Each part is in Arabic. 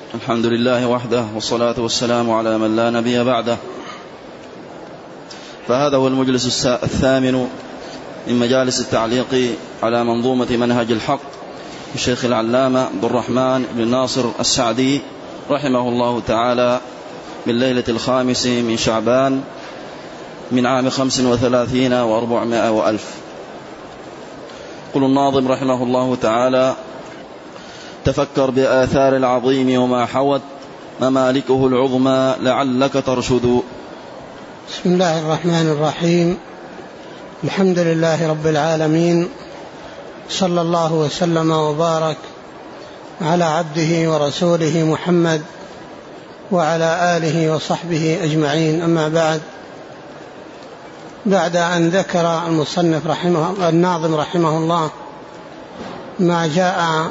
الحمد لله وحده، والصلاة والسلام على من لا نبي بعده. فهذا هو المجلس الثامن من مجالس التعليق على منظومة منهج الحق للشيخ العلامة عبد الرحمن بن ناصر السعدي رحمه الله تعالى، من ليلة 5 من شعبان من عام 35 و400 وألف. قل الناظم رحمه الله تعالى: تفكر بآثار العظيم وما حوت ممالكه العظمى لعلك ترشد. بسم الله الرحمن الرحيم. الحمد لله رب العالمين، صلى الله وسلم وبارك على عبده ورسوله محمد وعلى آله وصحبه أجمعين. أما بعد أن ذكر المصنف الناظم رحمه الله ما جاء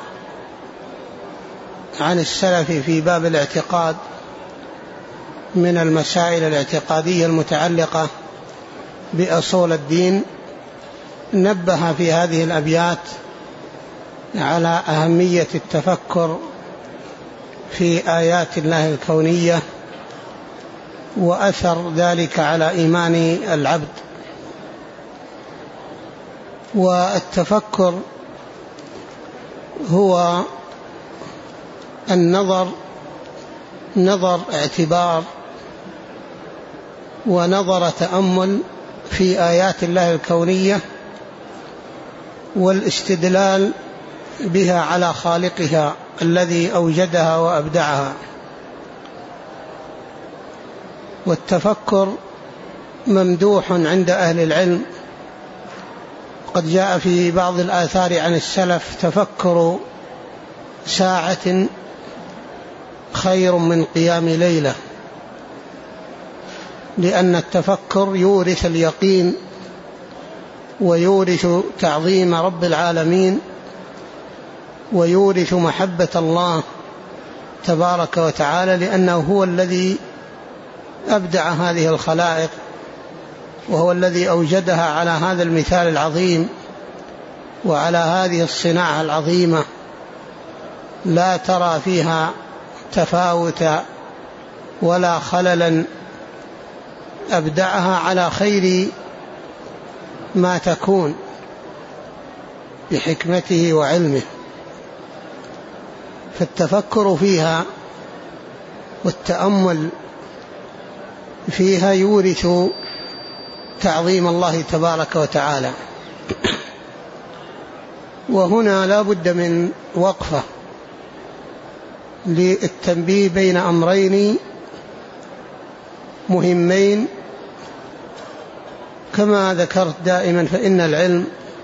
عن السلف في باب الاعتقاد من المسائل الاعتقادية المتعلقة بأصول الدين، نبه في هذه الأبيات على أهمية التفكر في آيات الله الكونية وأثر ذلك على إيمان العبد. والتفكر هو نظر اعتبار ونظر تأمل في آيات الله الكونية والاستدلال بها على خالقها الذي أوجدها وأبدعها. والتفكر ممدوح عند أهل العلم، قد جاء في بعض الآثار عن السلف: تفكر ساعة خير من قيام ليلة، لأن التفكر يورث اليقين ويورث تعظيم رب العالمين ويورث محبة الله تبارك وتعالى، لأنه هو الذي أبدع هذه الخلائق وهو الذي أوجدها على هذا المثال العظيم وعلى هذه الصناعة العظيمة، لا ترى فيها تفاوتا ولا خللا، أبدعها على خير ما تكون بحكمته وعلمه. فالتفكر فيها والتأمل فيها يورث تعظيم الله تبارك وتعالى. وهنا لا بد من وقفة للتنبيه بين أمرين مهمين. كما ذكرت دائما، فإن العلم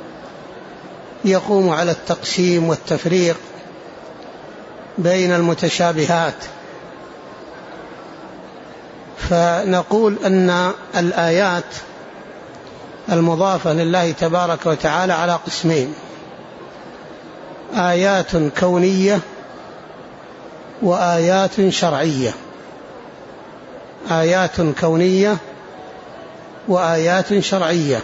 يقوم على التقسيم والتفريق بين المتشابهات. فنقول أن الآيات المضافة لله تبارك وتعالى على قسمين: آيات كونية وآيات شرعية. آيات كونية وآيات شرعية.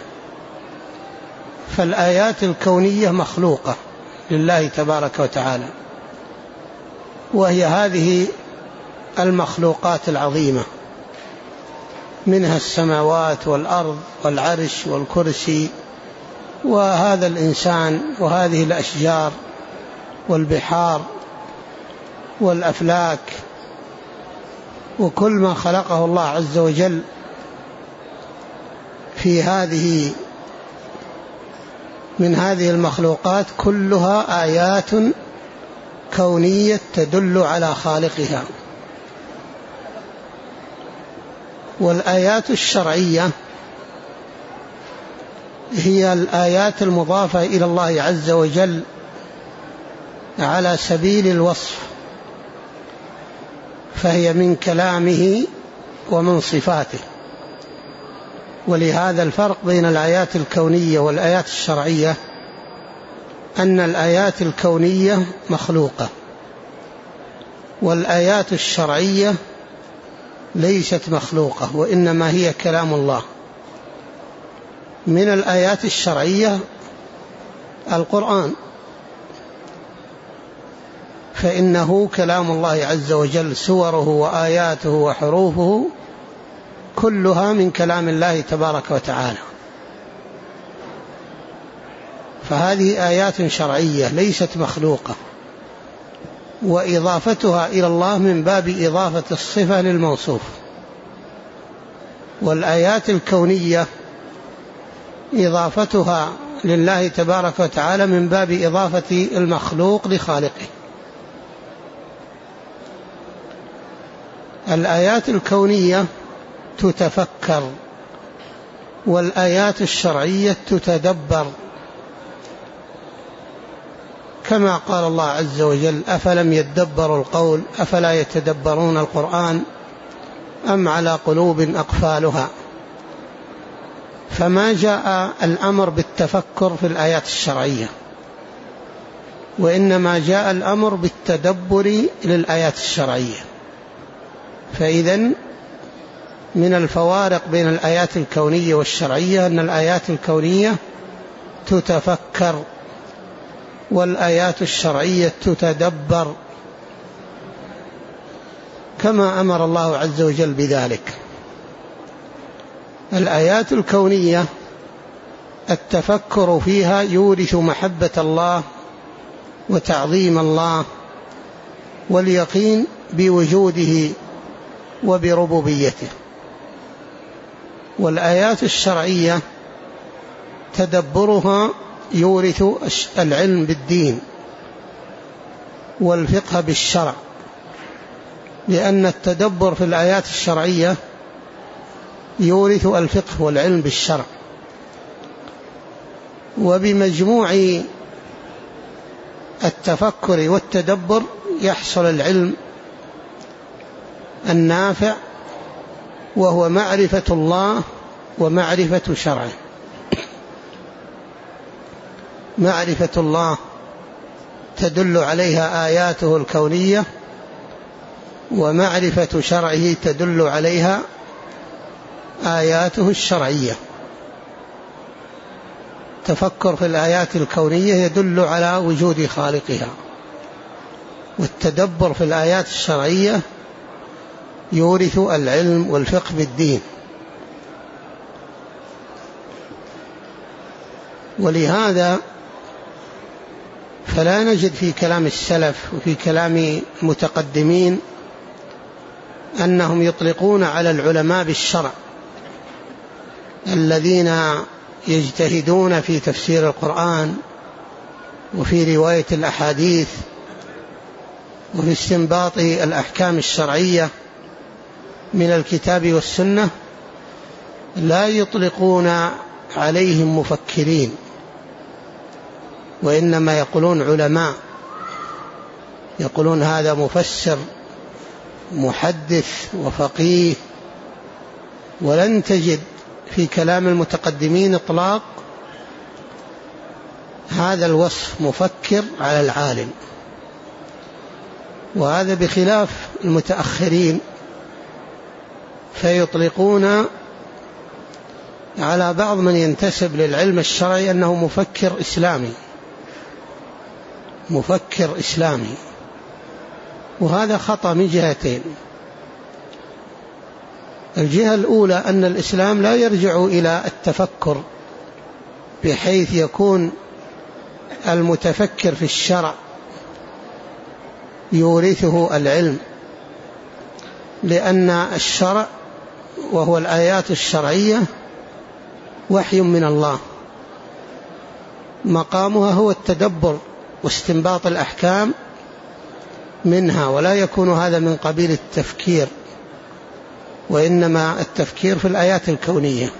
فالآيات الكونية مخلوقة لله تبارك وتعالى، وهي هذه المخلوقات العظيمة، منها السماوات والأرض والعرش والكرسي وهذا الإنسان وهذه الأشجار والبحار والأفلاك، وكل ما خلقه الله عز وجل في من هذه المخلوقات كلها آيات كونية تدل على خالقها. والآيات الشرعية هي الآيات المضافة إلى الله عز وجل على سبيل الوصف، فهي من كلامه ومن صفاته. ولهذا الفرق بين الآيات الكونية والآيات الشرعية أن الآيات الكونية مخلوقة، والآيات الشرعية ليست مخلوقة، وإنما هي كلام الله. من الآيات الشرعية القرآن، فإنه كلام الله عز وجل، سوره وآياته وحروفه كلها من كلام الله تبارك وتعالى. فهذه آيات شرعية ليست مخلوقة، وإضافتها إلى الله من باب إضافة الصفة للموصوف. والآيات الكونية إضافتها لله تبارك وتعالى من باب إضافة المخلوق لخالقه. الآيات الكونية تتفكر، والآيات الشرعية تتدبر، كما قال الله عز وجل: أفلم يدبروا القول أفلا يتدبرون القرآن أم على قلوب أقفالها. فما جاء الأمر بالتفكر في الآيات الشرعية، وإنما جاء الأمر بالتدبر للآيات الشرعية. فإذن من الفوارق بين الآيات الكونية والشرعية أن الآيات الكونية تتفكر، والآيات الشرعية تتدبر، كما أمر الله عز وجل بذلك. الآيات الكونية التفكر فيها يورث محبة الله وتعظيم الله واليقين بوجوده وبربوبيته. والآيات الشرعية تدبرها يورث العلم بالدين والفقه بالشرع، لأن التدبر في الآيات الشرعية يورث الفقه والعلم بالشرع. وبمجموع التفكر والتدبر يحصل العلم النافع، وهو معرفة الله ومعرفة شرعه. معرفة الله تدل عليها آياته الكونية، ومعرفة شرعه تدل عليها آياته الشرعية. تفكر في الآيات الكونية يدل على وجود خالقها، والتدبر في الآيات الشرعية يورث العلم والفقه بالدين. ولهذا فلا نجد في كلام السلف وفي كلام المتقدمين أنهم يطلقون على العلماء بالشرع الذين يجتهدون في تفسير القرآن وفي رواية الأحاديث وفي استنباط الأحكام الشرعية من الكتاب والسنة، لا يطلقون عليهم مفكرين، وإنما يقولون علماء، يقولون هذا مفسر محدث وفقيه. ولن تجد في كلام المتقدمين إطلاق هذا الوصف مفكر على العالم. وهذا بخلاف المتأخرين، فيطلقون على بعض من ينتسب للعلم الشرعي أنه مفكر إسلامي، مفكر إسلامي، وهذا خطأ من جهتين. الجهة الأولى أن الإسلام لا يرجع إلى التفكر بحيث يكون المتفكر في الشرع يورثه العلم، لأن الشرع وهو الآيات الشرعية وحي من الله، مقامها هو التدبر واستنباط الأحكام منها، ولا يكون هذا من قبيل التفكير، وإنما التفكير في الآيات الكونية.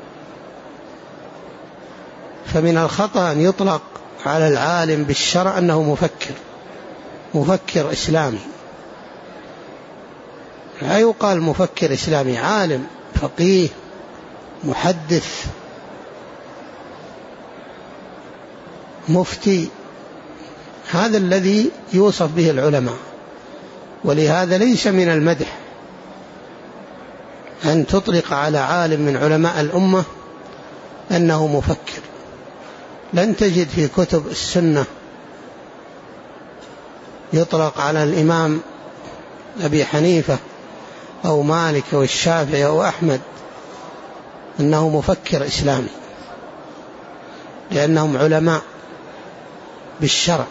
فمن الخطأ أن يطلق على العالم بالشرع أنه مفكر إسلامي. لا يقال مفكر إسلامي، عالم فقيه محدث مفتي، هذا الذي يوصف به العلماء. ولهذا ليس من المدح أن تطلق على عالم من علماء الأمة أنه مفكر. لن تجد في كتب السنة يطلق على الإمام أبي حنيفة أو مالك أو الشافعي أو أحمد أنه مفكر إسلامي، لأنهم علماء بالشرع.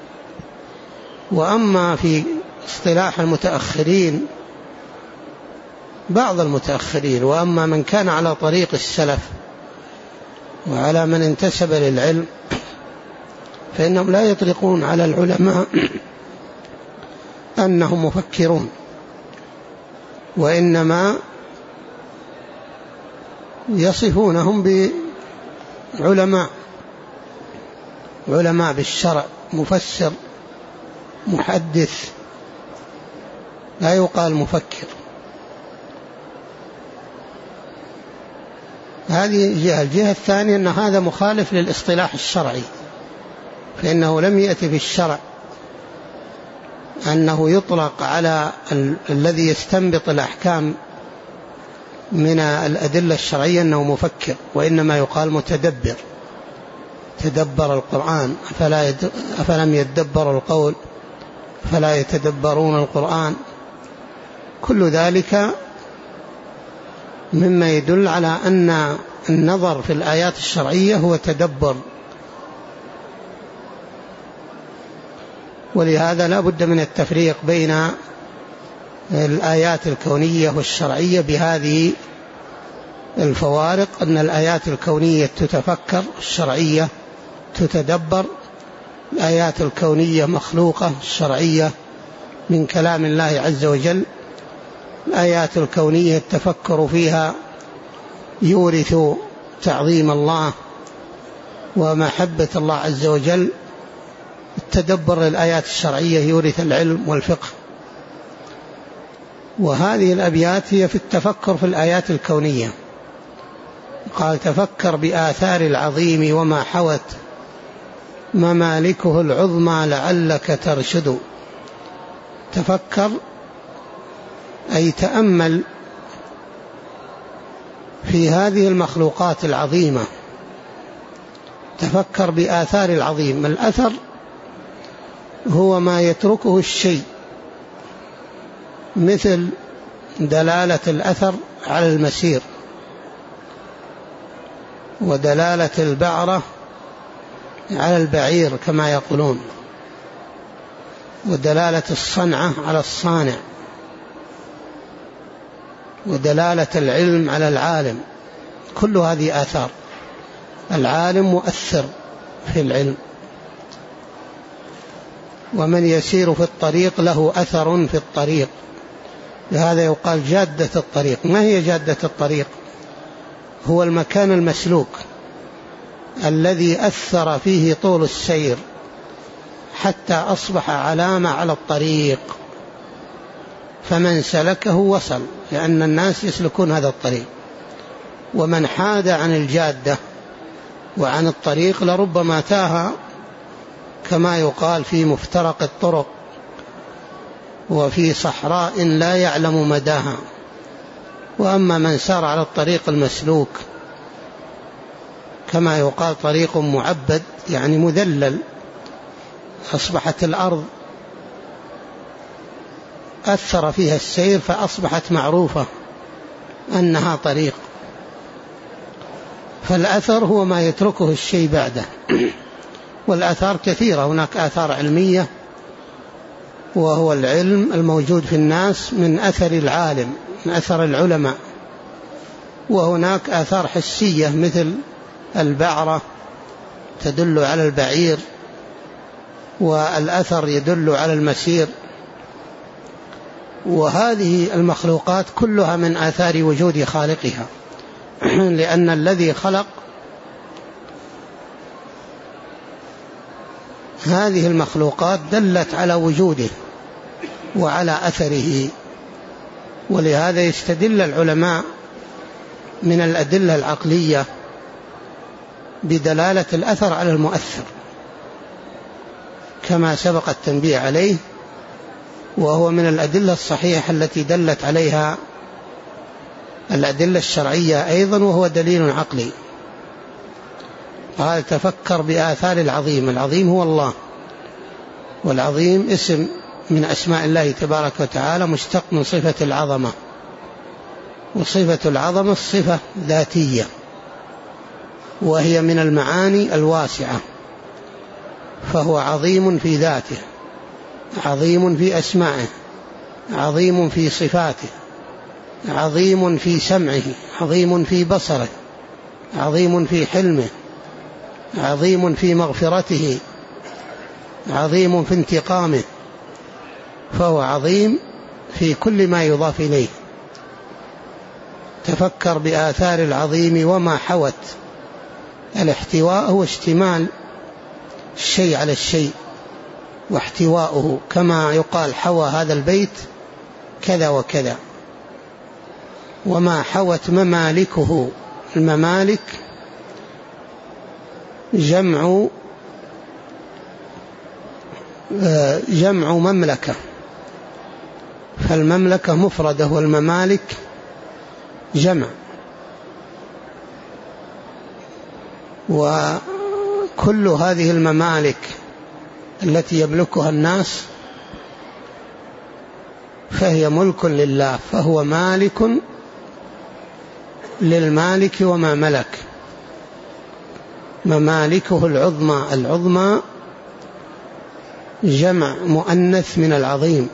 وأما في اصطلاح المتأخرين بعض المتأخرين، وأما من كان على طريق السلف وعلى من انتسب للعلم، فإنهم لا يطلقون على العلماء أنهم مفكرون، وإنما يصفونهم بعلماء بالشرع، مفسر، محدث، لا يقال مفكر. هذه جهة. الجهة الثانية أن هذا مخالف للاصطلاح الشرعي، فإنه لم يأتي في الشرع أنه يطلق على الذي يستنبط الأحكام من الأدلة الشرعية أنه مفكر، وإنما يقال متدبر، تدبر القرآن أفلم يدبروا القول فلا يتدبرون القرآن. كل ذلك مما يدل على أن النظر في الآيات الشرعية هو تدبر، ولهذا لا بد من التفريق بين الآيات الكونية والشرعية بهذه الفوارق، أن الآيات الكونية تتفكر، الشرعية تتدبر. الآيات الكونية مخلوقة، الشرعية من كلام الله عز وجل. الآيات الكونية التفكر فيها يورث تعظيم الله ومحبة الله عز وجل. التدبر للآيات الشرعية يورث العلم والفقه. وهذه الأبيات هي في التفكر في الآيات الكونية. قال: تفكر بآثار العظيم وما حوت ممالكه العظمى لعلك ترشد. تفكر أي تأمل في هذه المخلوقات العظيمة. تفكر بآثار العظيم. الأثر هو ما يتركه الشيء، مثل دلالة الأثر على المسير، ودلالة البعرة على البعير كما يقولون، ودلالة الصنعة على الصانع، ودلالة العلم على العالم. كل هذه آثار. العالم مؤثر في العلم، ومن يسير في الطريق له أثر في الطريق. لهذا يقال جادة الطريق. ما هي جادة الطريق؟ هو المكان المسلوك الذي أثر فيه طول السير حتى أصبح علامة على الطريق، فمن سلكه وصل، لأن الناس يسلكون هذا الطريق. ومن حاد عن الجادة وعن الطريق لربما تاه، كما يقال في مفترق الطرق وفي صحراء لا يعلم مداها. وأما من سار على الطريق المسلوك، كما يقال طريق معبد، يعني مذلل، أصبحت الأرض أثر فيها السير فأصبحت معروفة أنها طريق. فالأثر هو ما يتركه الشيء بعده. والآثار كثيرة. هناك آثار علمية، وهو العلم الموجود في الناس من أثر العالم، من أثر العلماء. وهناك آثار حسية مثل البعرة تدل على البعير، والأثر يدل على المسير. وهذه المخلوقات كلها من آثار وجود خالقها، لأن الذي خلق هذه المخلوقات دلت على وجوده وعلى أثره. ولهذا يستدل العلماء من الأدلة العقلية بدلالة الأثر على المؤثر، كما سبق التنبيه عليه، وهو من الأدلة الصحيحة التي دلت عليها الأدلة الشرعية أيضا، وهو دليل عقلي. قال: تفكر بآثار العظيم. العظيم هو الله، والعظيم اسم من أسماء الله تبارك وتعالى مشتق من صفة العظمة، وصفة العظمة صفة ذاتية، وهي من المعاني الواسعة، فهو عظيم في ذاته، عظيم في أسمائه، عظيم في صفاته، عظيم في سمعه، عظيم في بصره، عظيم في حلمه، عظيم في مغفرته، عظيم في انتقامه، فهو عظيم في كل ما يضاف إليه. تفكر بآثار العظيم وما حوت. الاحتواء هو اشتمال الشيء على الشيء واحتواؤه، كما يقال حوى هذا البيت كذا وكذا. وما حوت ممالكه، الممالك جمع مملكة، فالمملكة مفردة والممالك جمع. وكل هذه الممالك التي يملكها الناس فهي ملك لله، فهو مالك للمالك وما ملك. ممالكه العظمى جمع مؤنث من العظيم.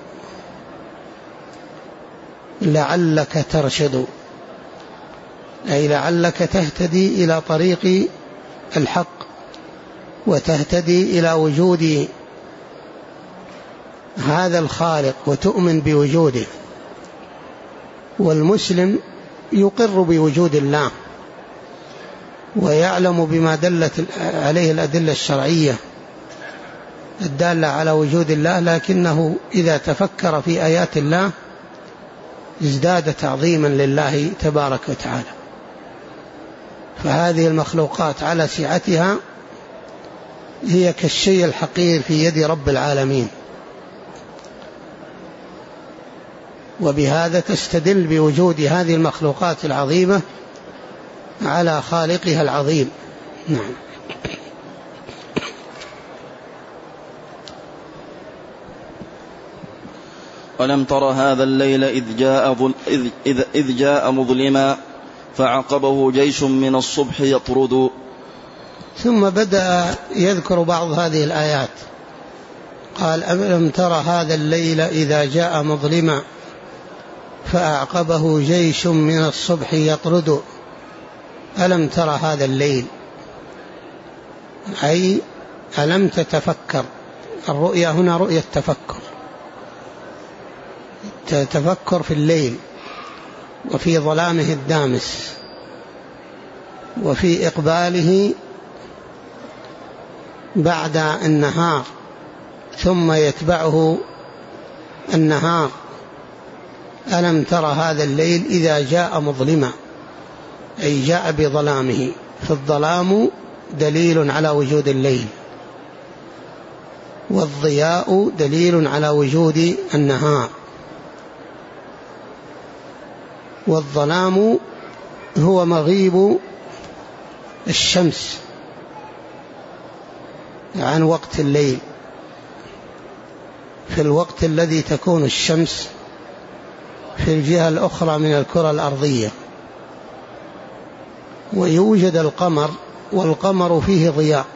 لعلك ترشد، أي لعلك تهتدي إلى طريق الحق وتهتدي إلى وجود هذا الخالق وتؤمن بوجوده. والمسلم يقر بوجود الله ويعلم بما دلت عليه الأدلة الشرعية الدالة على وجود الله، لكنه إذا تفكر في آيات الله ازداد تعظيما لله تبارك وتعالى. فهذه المخلوقات على سعتها هي كالشيء الحقير في يد رب العالمين، وبهذا تستدل بوجود هذه المخلوقات العظيمة على خالقها العظيم. نعم. ألم تر هذا الليل إذ جاء مظلما فعقبه جيش من الصبح يطرد. ثم بدأ يذكر بعض هذه الآيات. قال ألم تر هذا الليل إذا جاء مظلما فأعقبه جيش من الصبح يطرد. ألم تر هذا الليل، أي ألم تتفكر. الرؤيا هنا رؤية تفكر، تتفكر في الليل وفي ظلامه الدامس وفي إقباله بعد النهار ثم يتبعه النهار. ألم تر هذا الليل إذا جاء مظلما، أي جاء بظلامه، فالظلام دليل على وجود الليل، والضياء دليل على وجود النهار. والظلام هو مغيب الشمس عن وقت الليل، في الوقت الذي تكون الشمس في الجهة الأخرى من الكرة الأرضية. ويوجد القمر، والقمر فيه ضياء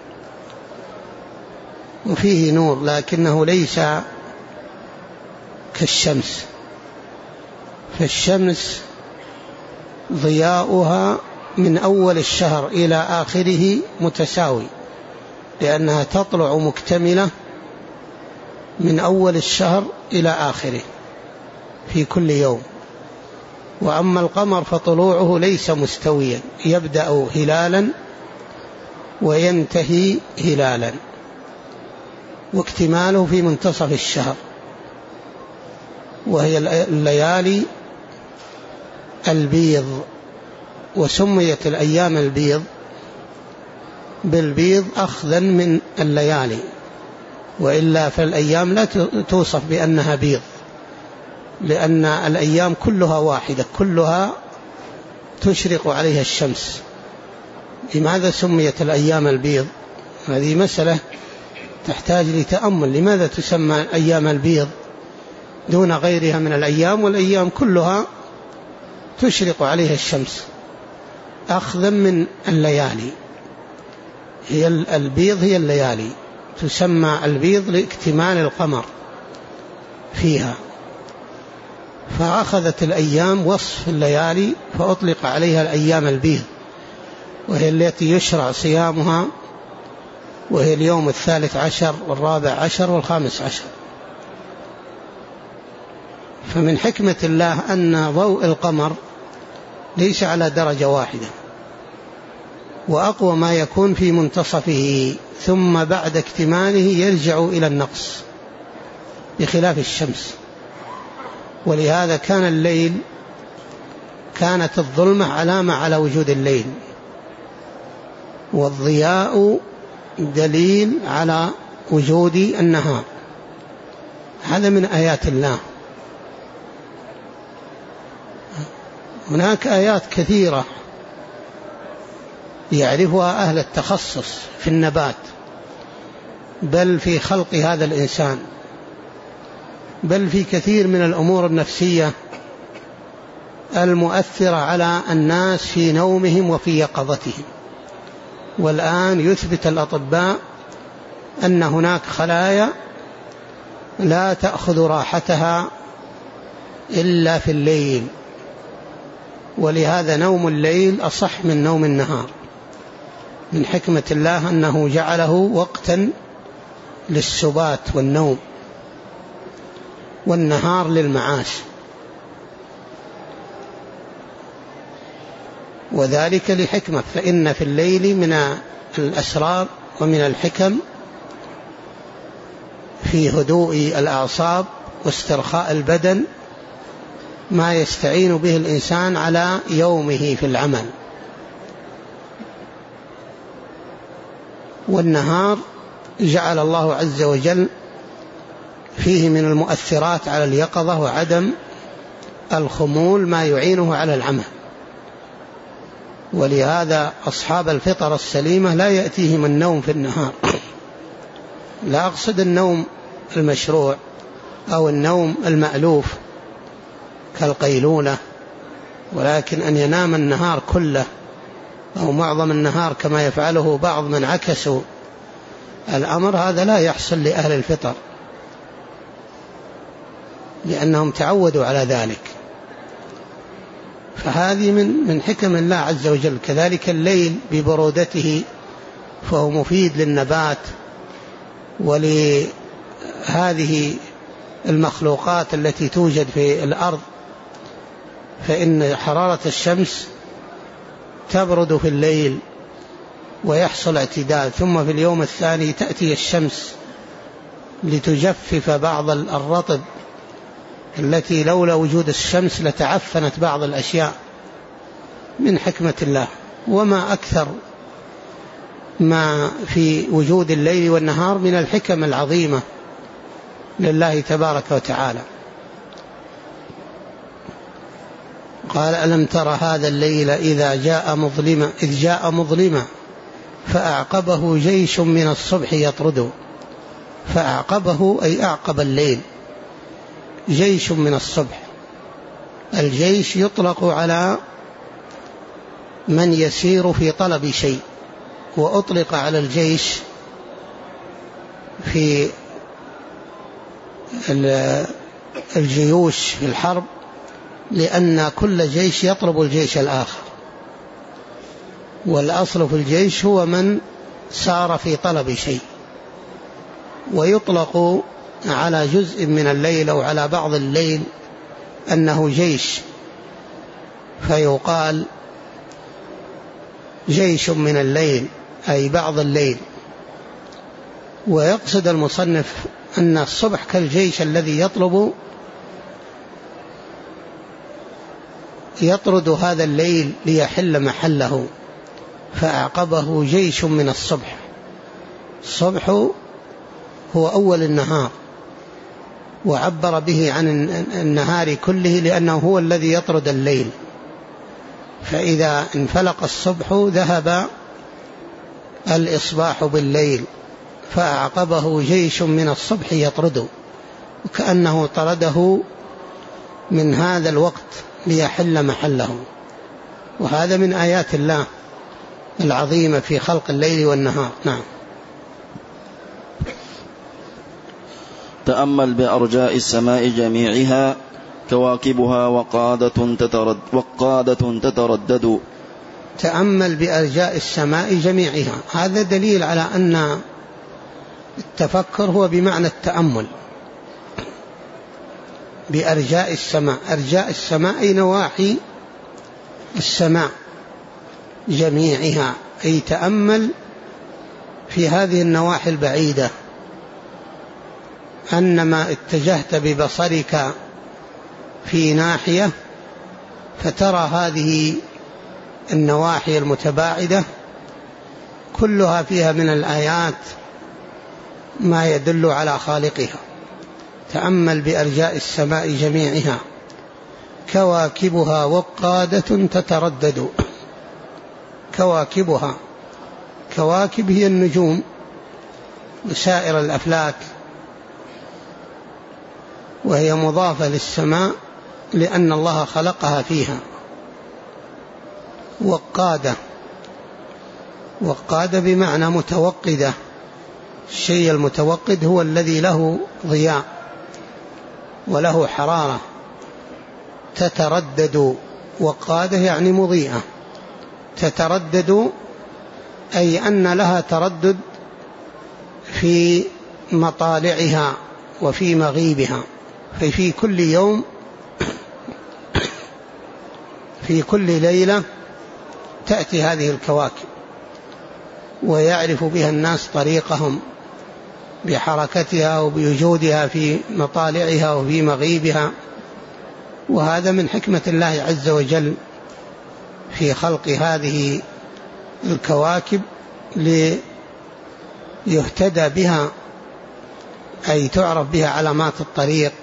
وفيه نور، لكنه ليس كالشمس. فالشمس ضياؤها من أول الشهر إلى آخره متساوي، لأنها تطلع مكتملة من أول الشهر إلى آخره في كل يوم. وأما القمر فطلوعه ليس مستويا، يبدأ هلالا وينتهي هلالا، واكتماله في منتصف الشهر، وهي الليالي البيض. وسميت الأيام البيض بالبيض أخذا من الليالي، وإلا فالأيام لا توصف بأنها بيض، لأن الأيام كلها واحدة، كلها تشرق عليها الشمس. لماذا سميت الأيام البيض؟ هذه مسألة تحتاج لتأمل. لماذا تسمى أيام البيض دون غيرها من الأيام؟ والأيام كلها تشرق عليها الشمس أخذا من الليالي. هي البيض هي الليالي، تسمى البيض لاكتمال القمر فيها، فأخذت الأيام وصف الليالي فأطلق عليها الأيام البيض، وهي التي يشرع صيامها، وهي اليوم 13 و14 و15. فمن حكمة الله أن ضوء القمر ليس على درجة واحدة، وأقوى ما يكون في منتصفه، ثم بعد اكتماله يرجع إلى النقص بخلاف الشمس. ولهذا كان الليل، كانت الظلمة علامة على وجود الليل، والضياء دليل على وجود النهار. هذا من آيات الله. هناك آيات كثيرة يعرفها أهل التخصص في النبات، بل في خلق هذا الإنسان، بل في كثير من الأمور النفسية المؤثرة على الناس في نومهم وفي يقظتهم. والآن يثبت الأطباء أن هناك خلايا لا تأخذ راحتها إلا في الليل، ولهذا نوم الليل أصح من نوم النهار. من حكمة الله أنه جعله وقتا للسبات والنوم، والنهار للمعاش. وذلك لحكمة، فإن في الليل من الأسرار ومن الحكم في هدوء الأعصاب واسترخاء البدن ما يستعين به الإنسان على يومه في العمل. والنهار جعل الله عز وجل فيه من المؤثرات على اليقظة وعدم الخمول ما يعينه على العمل. ولهذا أصحاب الفطر السليمة لا يأتيهم النوم في النهار. لا أقصد النوم المشروع أو النوم المألوف كالقيلولة، ولكن أن ينام النهار كله أو معظم النهار كما يفعله بعض من عكسوا الأمر، هذا لا يحصل لأهل الفطر لأنهم تعودوا على ذلك. فهذه من حكم الله عز وجل. كذلك الليل ببرودته فهو مفيد للنبات ولهذه المخلوقات التي توجد في الأرض، فإن حرارة الشمس تبرد في الليل ويحصل اعتدال، ثم في اليوم الثاني تأتي الشمس لتجفف بعض الرطب التي لولا وجود الشمس لتعفنت بعض الأشياء. من حكمة الله. وما أكثر ما في وجود الليل والنهار من الحكم العظيمة لله تبارك وتعالى. قال ألم تر هذا الليل إذ جاء مظلما فأعقبه جيش من الصبح يطرده. فأعقبه أي أعقب الليل، جيش من الصبح. الجيش يطلق على من يسير في طلب شيء، وأطلق على الجيش في الجيوش في الحرب، لأن كل جيش يطلب الجيش الآخر، والأصل في الجيش هو من سار في طلب شيء. ويطلق على جزء من الليل أو على بعض الليل أنه جيش، فيقال جيش من الليل أي بعض الليل. ويقصد المصنف أن الصبح كالجيش الذي يطرد هذا الليل ليحل محله. فأعقبه جيش من الصبح. الصبح هو أول النهار، وعبر به عن النهار كله لأنه هو الذي يطرد الليل. فإذا انفلق الصبح ذهب الإصباح بالليل، فأعقبه جيش من الصبح يطرده، وكأنه طرده من هذا الوقت ليحل محله. وهذا من آيات الله العظيمة في خلق الليل والنهار. نعم. تأمل بأرجاء السماء جميعها كواكبها وقادة تتردد. تأمل بأرجاء السماء جميعها، هذا دليل على أن التفكر هو بمعنى التأمل. بأرجاء السماء، أرجاء السماء أي نواحي السماء جميعها، أي تأمل في هذه النواحي البعيدة، أنما اتجهت ببصرك في ناحية فترى هذه النواحي المتباعدة كلها فيها من الآيات ما يدل على خالقها. تأمل بأرجاء السماء جميعها كواكبها وقادة تتردد. كواكبها، كواكب هي النجوم وسائر الأفلاك، وهي مضافة للسماء لأن الله خلقها فيها. وقادة، وقادة بمعنى متوقدة، الشيء المتوقد هو الذي له ضياء وله حرارة. تتردد، وقادة يعني مضيئة، تتردد أي أن لها تردد في مطالعها وفي مغيبها، ففي كل يوم في كل ليلة تأتي هذه الكواكب، ويعرف بها الناس طريقهم بحركتها وبوجودها في مطالعها وفي مغيبها. وهذا من حكمة الله عز وجل في خلق هذه الكواكب ليهتدى بها، أي تعرف بها علامات الطريق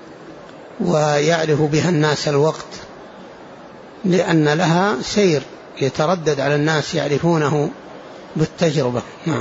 ويعرف بها الناس الوقت، لأن لها سير يتردد على الناس يعرفونه بالتجربة. نعم.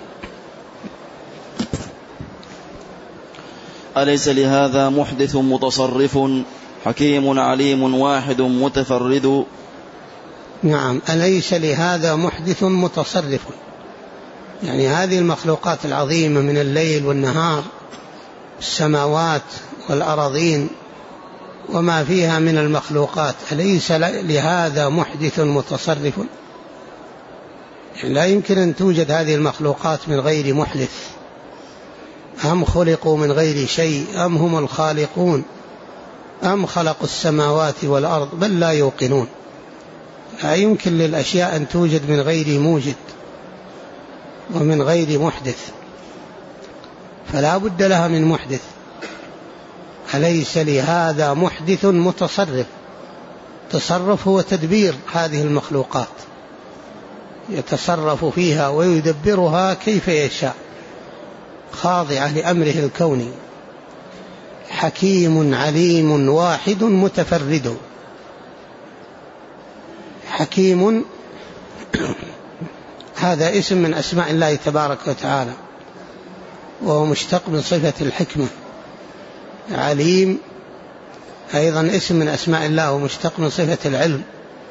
أليس لهذا محدث متصرف حكيم عليم واحد متفرد. نعم، أليس لهذا محدث متصرف، يعني هذه المخلوقات العظيمة من الليل والنهار، السماوات والأراضين وما فيها من المخلوقات، أليس لهذا محدث متصرف؟ لا يمكن أن توجد هذه المخلوقات من غير محدث. أم خلقوا من غير شيء أم هم الخالقون أم خلقوا السماوات والأرض بل لا يوقنون. لا يمكن للأشياء أن توجد من غير موجد ومن غير محدث، فلا بد لها من محدث. أليس لهذا محدث متصرف. تصرف هو تدبير هذه المخلوقات، يتصرف فيها ويدبرها كيف يشاء، خاضعة لأمره الكوني. حكيم عليم واحد متفرد. حكيم هذا اسم من أسماء الله تبارك وتعالى، وهو مشتق من صفة الحكمة. عليم أيضا اسم من أسماء الله ومشتق من صفة العلم.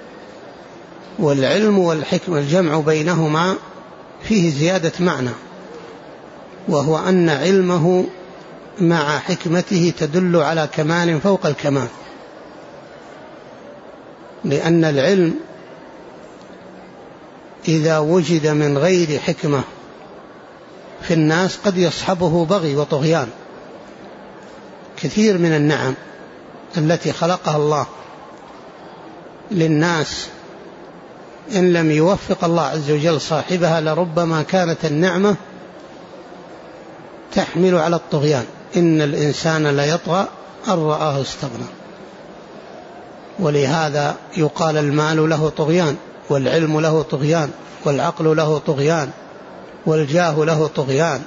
والعلم والحكمة الجمع بينهما فيه زيادة معنى، وهو أن علمه مع حكمته تدل على كمال فوق الكمال، لأن العلم إذا وجد من غير حكمة في الناس قد يصحبه بغي وطغيان. كثير من النعم التي خلقها الله للناس إن لم يوفق الله عز وجل صاحبها لربما كانت النعمة تحمل على الطغيان. إن الإنسان ليطغى أن رآه استغنى. ولهذا يقال المال له طغيان، والعلم له طغيان، والعقل له طغيان، والجاه له طغيان.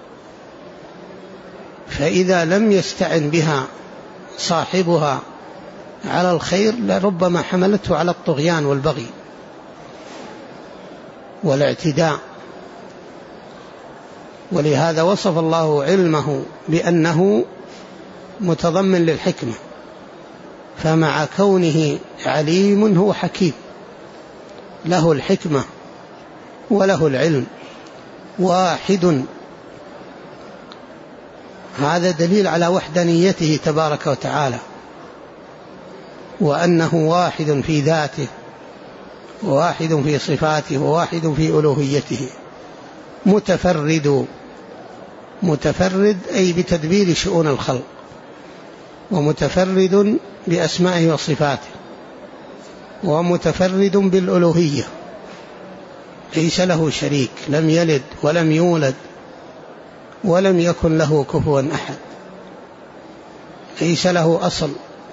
فإذا لم يستعن بها صاحبها على الخير لربما حملته على الطغيان والبغي والاعتداء. ولهذا وصف الله علمه بأنه متضمن للحكمة، فمع كونه عليم هو حكيم، له الحكمة وله العلم، واحد. هذا دليل على وحدانيته تبارك وتعالى، وأنه واحد في ذاته، وواحد في صفاته، وواحد في ألوهيته. متفرد أي بتدبير شؤون الخلق، ومتفرد بأسمائه وصفاته، ومتفرد بالألوهية، ليس له شريك، لم يلد ولم يولد ولم يكن له كفوا أحد، ليس له أصل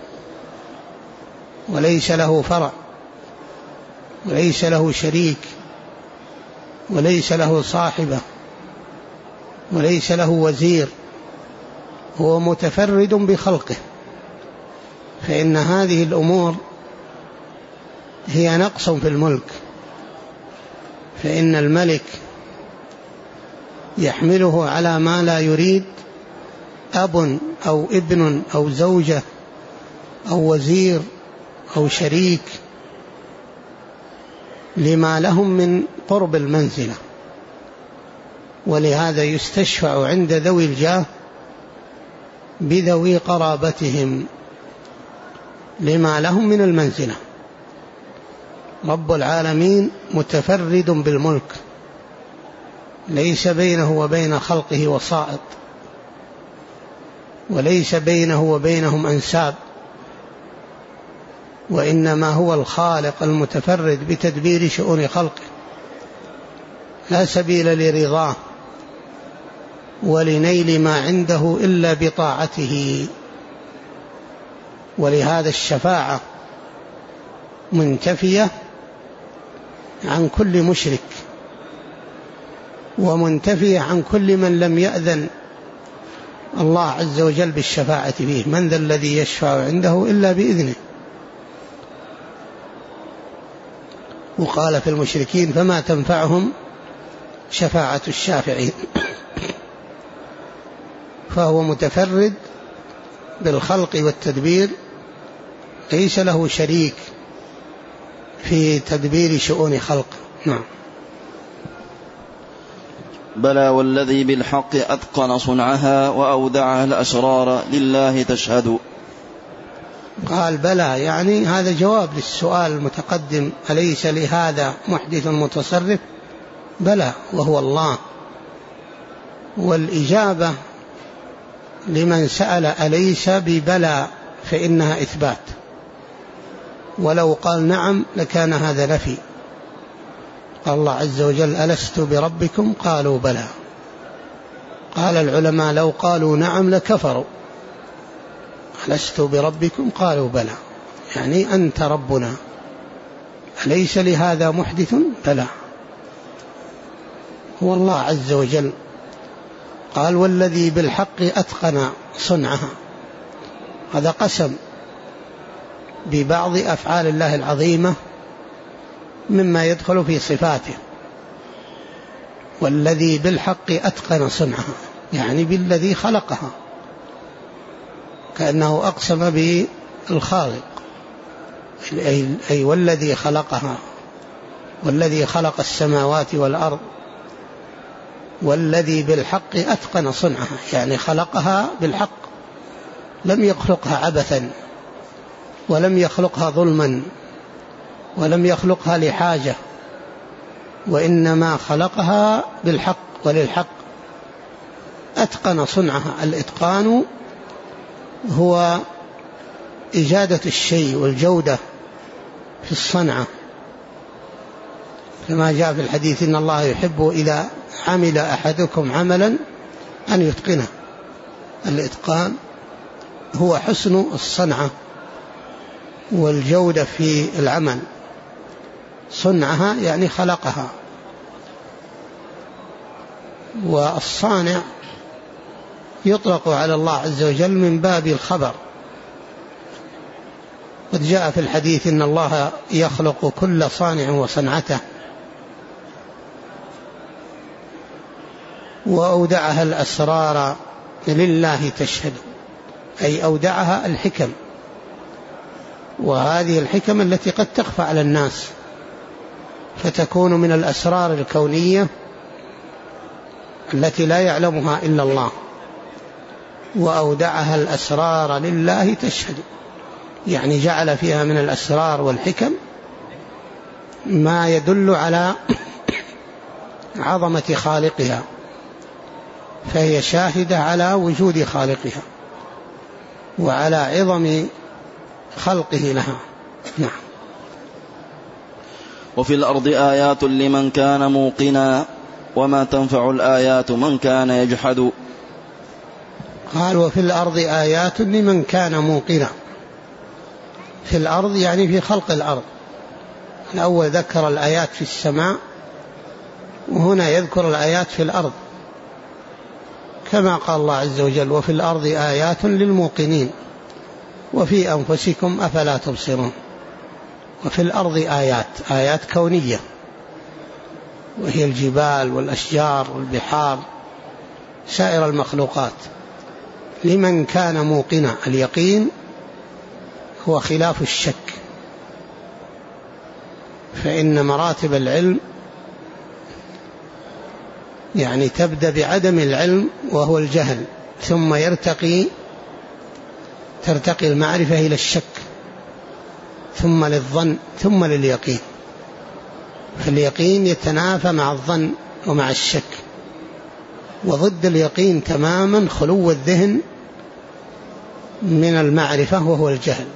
وليس له فرع وليس له شريك وليس له صاحبة وليس له وزير. هو متفرد بخلقه، فإن هذه الأمور هي نقص في الملك، فإن الملك يحمله على ما لا يريد أب أو ابن أو زوجة أو وزير أو شريك لما لهم من قرب المنزلة، ولهذا يستشفع عند ذوي الجاه بذوي قرابتهم لما لهم من المنزلة. رب العالمين متفرد بالملك، ليس بينه وبين خلقه وسائط، وليس بينه وبينهم أنساب، وإنما هو الخالق المتفرد بتدبير شؤون خلقه، لا سبيل لرضاه ولنيل ما عنده إلا بطاعته. ولهذا الشفاعة منتفية عن كل مشرك، ومنتفية عن كل من لم يأذن الله عز وجل بالشفاعة فيه. من ذا الذي يشفع عنده إلا بإذنه. وقال في المشركين فما تنفعهم شفاعة الشافعين. فهو متفرد بالخلق والتدبير، ليس له شريك في تدبير شؤون خلقه. نعم. بلى والذي بالحق أتقن صنعها وأودعها الأسرار لله تشهد. قال بلى، يعني هذا جواب للسؤال المتقدم: أليس لهذا محدث متصرف؟ بلى، وهو الله. والإجابة لمن سأل أليس ببلى فإنها إثبات، ولو قال نعم لكان هذا نفي. قال الله عز وجل: ألست بربكم؟ قالوا بلى. قال العلماء: لو قالوا نعم لكفروا. ألست بربكم؟ قالوا بلى، يعني أنت ربنا. أليس لهذا محدث؟ بلى، هو الله عز وجل. قال: والذي بالحق أتقن صنعها. هذا قسم ببعض أفعال الله العظيمة مما يدخل في صفاته. والذي بالحق أتقن صنعها، يعني بالذي خلقها، كأنه أقسم بالخالق، أي والذي خلقها، والذي خلق السماوات والأرض. والذي بالحق أتقن صنعها، يعني خلقها بالحق، لم يخلقها عبثا، ولم يخلقها ظلما، ولم يخلقها لحاجة، وإنما خلقها بالحق وللحق. أتقن صنعها. الإتقان هو إجادة الشيء والجودة في الصنعة، كما جاء في الحديث: إن الله يحب إذا عمل أحدكم عملا أن يتقنه. الإتقان هو حسن الصنعة والجودة في العمل. صنعها يعني خلقها. والصانع يطلق على الله عز وجل من باب الخبر. قد جاء في الحديث: إن الله يخلق كل صانع وصنعته. وأودعها الأسرار لله تشهد، أي أودعها الحكم، وهذه الحكم التي قد تخفى على الناس فتكون من الأسرار الكونية التي لا يعلمها إلا الله. وأودعها الأسرار لله تشهد، يعني جعل فيها من الأسرار والحكم ما يدل على عظمة خالقها، فهي شاهدة على وجود خالقها وعلى عظم خلقه لها. نعم. وفي الأرض آيات لمن كان موقنا وما تنفع الآيات من كان يجحد. قال وفي الأرض آيات لمن كان موقنا. في الأرض يعني في خلق الأرض. الأول ذكر الآيات في السماء، وهنا يذكر الآيات في الأرض، كما قال الله عز وجل وفي الأرض آيات للموقنين وفي أنفسكم أفلا تبصرون. وفي الأرض آيات كونية، وهي الجبال والأشجار والبحار سائر المخلوقات. لمن كان موقنا، اليقين هو خلاف الشك، فإن مراتب العلم يعني تبدأ بعدم العلم وهو الجهل، ثم ترتقي المعرفة إلى الشك، ثم للظن، ثم لليقين. فاليقين يتنافى مع الظن ومع الشك، وضد اليقين تماما خلو الذهن من المعرفة وهو الجهل.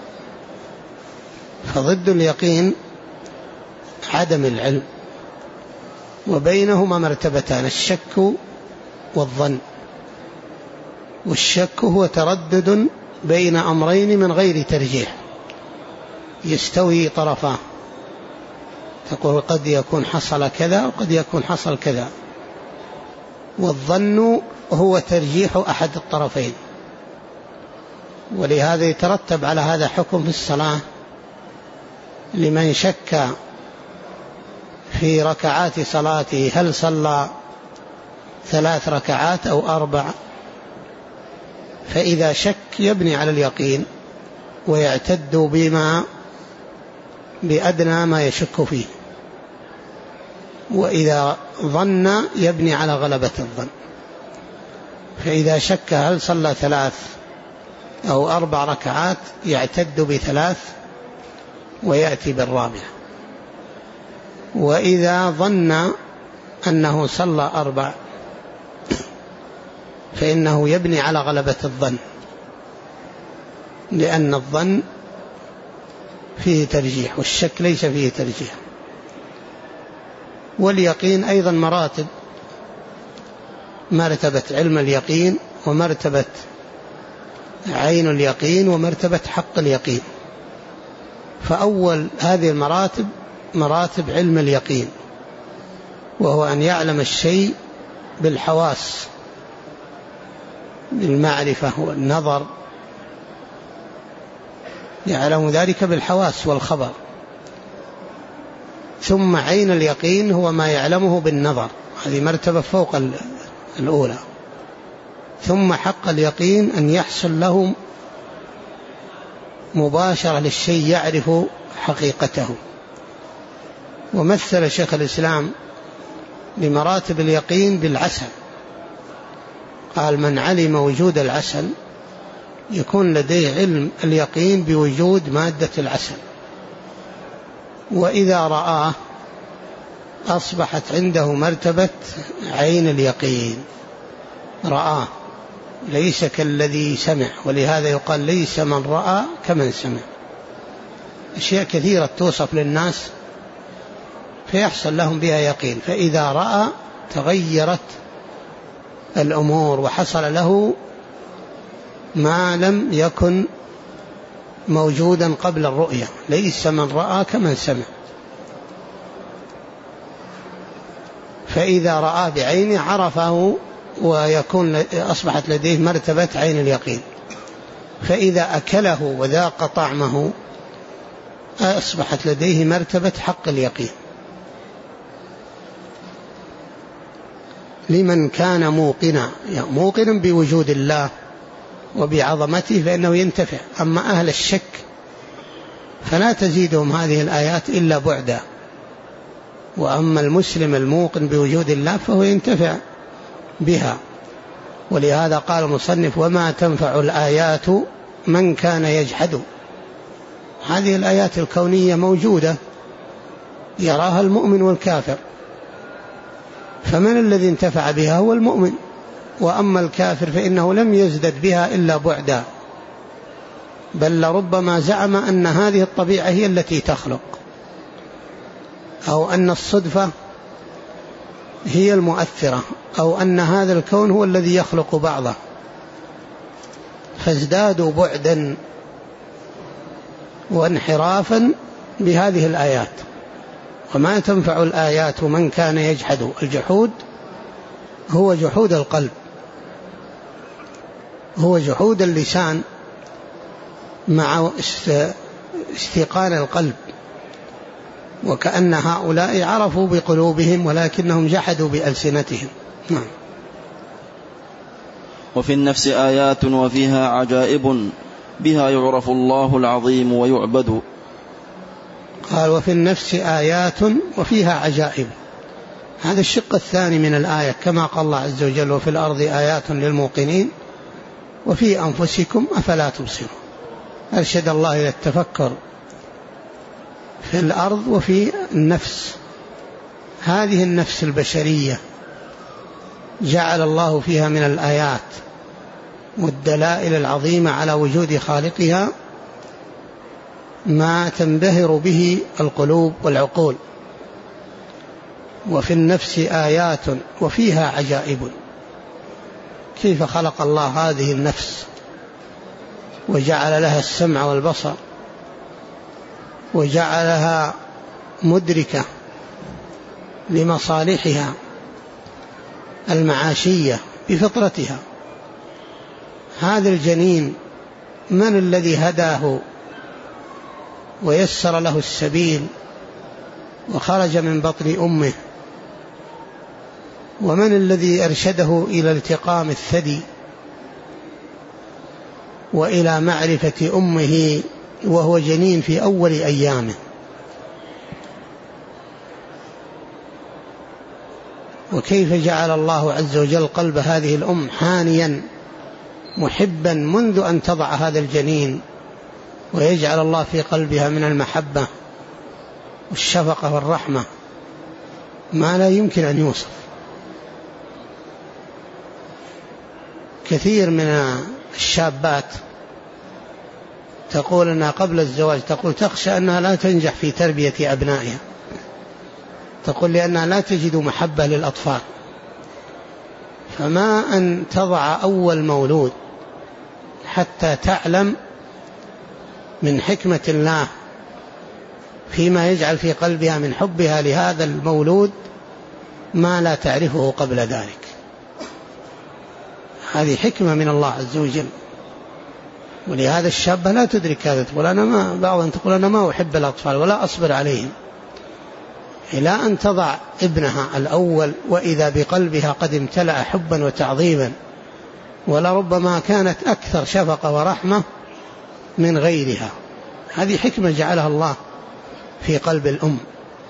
فضد اليقين عدم العلم، وبينهما مرتبتان، الشك والظن. والشك هو تردد بين أمرين من غير ترجيح، يستوي طرفاه، تقول قد يكون حصل كذا وقد يكون حصل كذا. والظن هو ترجيح أحد الطرفين، ولهذا يترتب على هذا حكم في الصلاة لمن شك في ركعات صلاته هل صلى 3 ركعات أو 4، فإذا شك يبني على اليقين ويعتد بأدنى ما يشك فيه، وإذا ظن يبني على غلبة الظن. فإذا شك هل صلى 3 أو 4 ركعات يعتد ب3 ويأتي بالرابعة. وإذا ظن أنه صلى 4 فإنه يبني على غلبة الظن، لأن الظن فيه ترجيح والشك ليس فيه ترجيح. واليقين أيضا مراتب، مرتبة علم اليقين، ومرتبة عين اليقين، ومرتبة حق اليقين. فأول هذه المراتب مراتب علم اليقين، وهو أن يعلم الشيء بالحواس، بالمعرفة والنظر، يعلم ذلك بالحواس والخبر. ثم عين اليقين هو ما يعلمه بالنظر، هذه مرتبة فوق الأولى. ثم حق اليقين أن يحصل له مباشرة للشيء، يعرف حقيقته. ومثل شيخ الإسلام لمراتب اليقين بالعسل، قال من علم وجود العسل يكون لديه علم اليقين بوجود مادة العسل، وإذا رآه أصبحت عنده مرتبة عين اليقين، رآه ليس كالذي سمع. ولهذا يقال ليس من رأى كمن سمع. أشياء كثيرة توصف للناس فيحصل لهم بها يقين، فإذا رأى تغيرت الأمور وحصل له ما لم يكن موجودا قبل الرؤية. ليس من رأى كمن سمع. فإذا رأى بعينه عرفه ويكون أصبحت لديه مرتبة عين اليقين. فإذا أكله وذاق طعمه أصبحت لديه مرتبة حق اليقين. لمن كان موقنا بوجود الله وبعظمته فإنه ينتفع. أما أهل الشك فلا تزيدهم هذه الآيات إلا بعدا، وأما المسلم الموقن بوجود الله فهو ينتفع بها. ولهذا قال المصنف: وما تنفع الآيات من كان يجحد. هذه الآيات الكونية موجودة يراها المؤمن والكافر، فمن الذي انتفع بها؟ هو المؤمن. وأما الكافر فإنه لم يزدد بها إلا بعدا، بل لربما زعم أن هذه الطبيعة هي التي تخلق، أو أن الصدفة هي المؤثرة، أو أن هذا الكون هو الذي يخلق بعضه، فازدادوا بعدا وانحرافا بهذه الآيات. وما تنفع الآيات من كان يجحد. الجحود هو جحود القلب، هو جحود اللسان مع استيقان القلب، وكأن هؤلاء عرفوا بقلوبهم ولكنهم جحدوا بألسنتهم. نعم. وفي النفس آيات وفيها عجائب بها يعرف الله العظيم ويعبد. قال: وفي النفس آيات وفيها عجائب. هذا الشق الثاني من الآية، كما قال الله عز وجل: وفي الأرض آيات للموقنين وفي أنفسكم أفلا تبصرون. أرشد الله إلى التفكر في الأرض وفي النفس. هذه النفس البشرية جعل الله فيها من الآيات والدلائل العظيمة على وجود خالقها ما تنبهر به القلوب والعقول. وفي النفس آيات وفيها عجائب. كيف خلق الله هذه النفس وجعل لها السمع والبصر وجعلها مدركة لمصالحها المعاشية بفطرتها. هذا الجنين من الذي هداه ويسر له السبيل وخرج من بطن أمه؟ ومن الذي أرشده إلى التقام الثدي وإلى معرفة أمه وهو جنين في أول أيامه؟ وكيف جعل الله عز وجل قلب هذه الأم حانيا محبا منذ أن تضع هذا الجنين، ويجعل الله في قلبها من المحبة والشفقة والرحمة ما لا يمكن أن يوصف. كثير من الشابات تقول أنها قبل الزواج تخشى أنها لا تنجح في تربية أبنائها، تقول لأنها لا تجد محبة للأطفال. فما أن تضع أول مولود حتى تعلم من حكمة الله فيما يجعل في قلبها من حبها لهذا المولود ما لا تعرفه قبل ذلك. هذه حكمة من الله عز وجل. ولهذا الشابة لا تدرك هذا، تقول بعضهم تقول أنا ما أحب الأطفال ولا أصبر عليهم، إلى أن تضع ابنها الأول وإذا بقلبها قد امتلأ حبا وتعظيما، ولربما كانت أكثر شفقة ورحمة من غيرها. هذه حكمة جعلها الله في قلب الأم.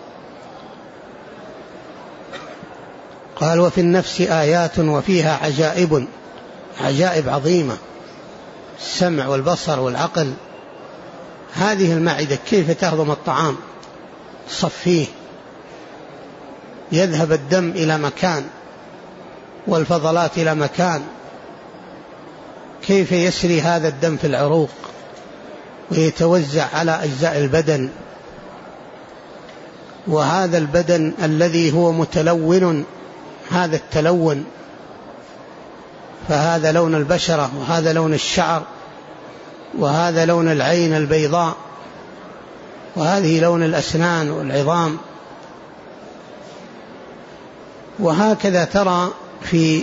قال: وفي النفس آيات وفيها عجائب. عجائب عظيمة، السمع والبصر والعقل. هذه المعدة كيف تهضم الطعام، تصفيه، يذهب الدم إلى مكان والفضلات إلى مكان، كيف يسري هذا الدم في العروق ويتوزع على أجزاء البدن. وهذا البدن الذي هو متلون، هذا التلون، فهذا لون البشرة وهذا لون الشعر وهذا لون العين البيضاء وهذه لون الأسنان والعظام. وهكذا ترى في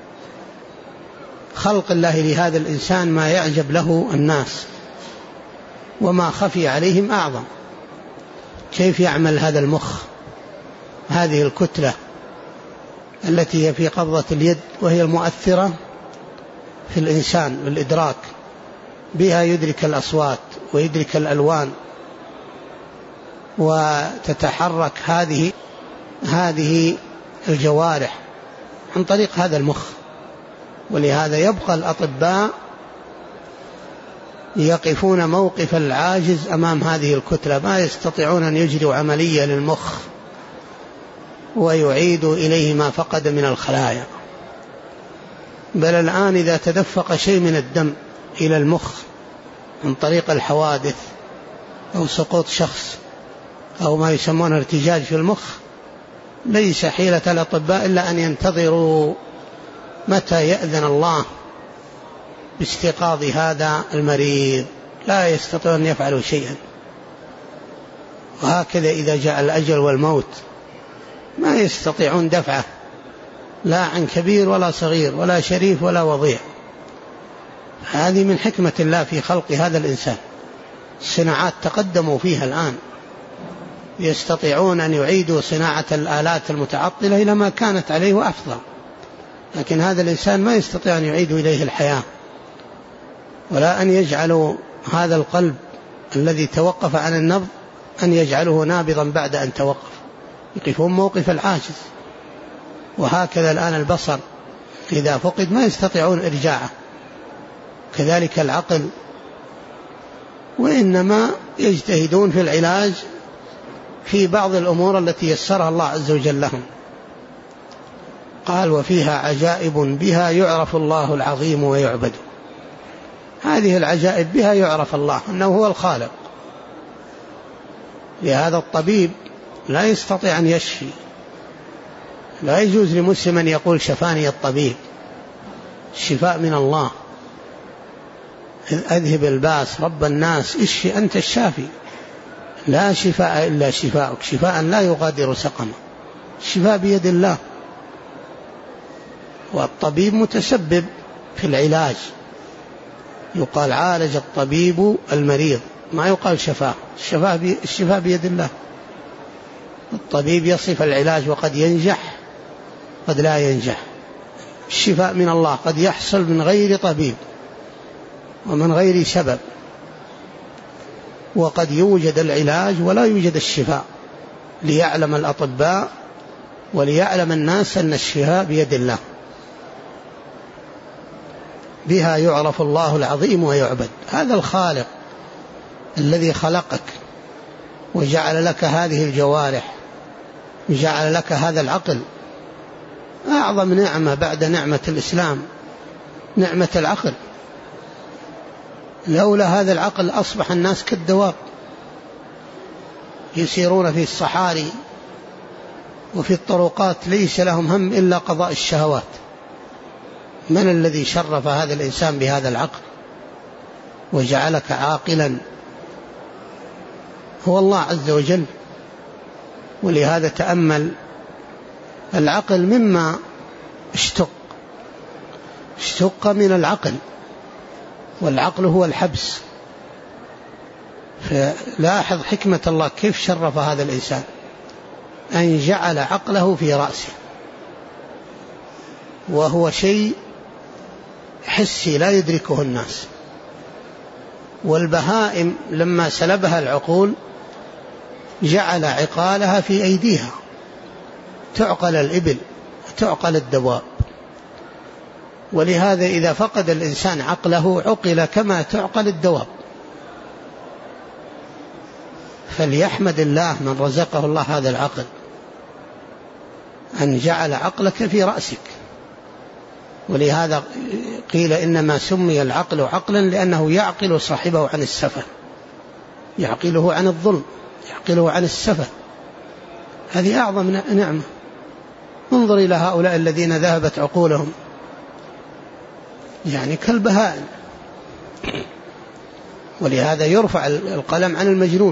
خلق الله لهذا الإنسان ما يعجب له الناس وما خفي عليهم أعظم. كيف يعمل هذا المخ، هذه الكتلة التي هي في قبضة اليد، وهي المؤثرة في الإنسان بالإدراك، بها يدرك الأصوات ويدرك الألوان، وتتحرك هذه الجوارح عن طريق هذا المخ. ولهذا يبقى الأطباء يقفون موقف العاجز أمام هذه الكتلة، ما يستطيعون أن يجروا عملية للمخ ويعيدوا إليه ما فقد من الخلايا. بل الآن إذا تدفق شيء من الدم إلى المخ عن طريق الحوادث أو سقوط شخص أو ما يسمونه ارتجاج في المخ، ليس حيلة الأطباء إلا أن ينتظروا متى يأذن الله باستيقاظ هذا المريض، لا يستطيعون أن يفعلوا شيئا. وهكذا إذا جاء الأجل والموت ما يستطيعون دفعه، لا عن كبير ولا صغير ولا شريف ولا وضيع. هذه من حكمة الله في خلق هذا الإنسان. الصناعات تقدموا فيها الآن، يستطيعون أن يعيدوا صناعة الآلات المتعطلة إلى ما كانت عليه وأفضل، لكن هذا الإنسان ما يستطيع أن يعيد إليه الحياة، ولا أن يجعلوا هذا القلب الذي توقف عن النبض أن يجعله نابضا بعد أن توقف، يقفون موقف العاجز. وهكذا الآن البصر إذا فقد ما يستطيعون إرجاعه، كذلك العقل، وإنما يجتهدون في العلاج في بعض الأمور التي يسرها الله عز وجل لهم. قال: وفيها عجائب بها يعرف الله العظيم ويعبد. هذه العجائب بها يعرف الله أنه هو الخالق. لهذا الطبيب لا يستطيع أن يشفي، لا يجوز لمسلم أن يقول شفاني الطبيب، الشفاء من الله. أذهب الباس رب الناس اشفي أنت الشافي، لا شفاء إلا شفاءك، شفاء لا يغادر سقما. الشفاء بيد الله، والطبيب متسبب في العلاج. يقال عالج الطبيب المريض، ما يقال شفاه. الشفاء بيد الله. الطبيب يصف العلاج وقد ينجح قد لا ينجح. الشفاء من الله قد يحصل من غير طبيب ومن غير سبب، وقد يوجد العلاج ولا يوجد الشفاء، ليعلم الأطباء وليعلم الناس أن الشفاء بيد الله. بها يعرف الله العظيم ويعبد. هذا الخالق الذي خلقك وجعل لك هذه الجوارح وجعل لك هذا العقل، أعظم نعمة بعد نعمة الإسلام نعمة العقل. لولا هذا العقل أصبح الناس كالدواب، يسيرون في الصحاري وفي الطرقات ليس لهم هم إلا قضاء الشهوات. من الذي شرف هذا الإنسان بهذا العقل وجعلك عاقلا؟ هو الله عز وجل. ولهذا تأمل العقل مما اشتق من العقل، والعقل هو الحبس. فلاحظ حكمة الله كيف شرف هذا الإنسان، أن جعل عقله في رأسه، وهو شيء حسي لا يدركه الناس. والبهائم لما سلبها العقول جعل عقالها في أيديها، تعقل الإبل تعقل الدواب. ولهذا إذا فقد الإنسان عقله عقل كما تعقل الدواب. فليحمد الله من رزقه الله هذا العقل، أن جعل عقلك في رأسك. ولهذا قيل إنما سمي العقل عقلا لأنه يعقل صاحبه عن السفه، يعقله عن الظلم، يعقله عن السفه. هذه أعظم نعمة. انظر إلى هؤلاء الذين ذهبت عقولهم، يعني كالبهائم. ولهذا يرفع القلم عن المجنون.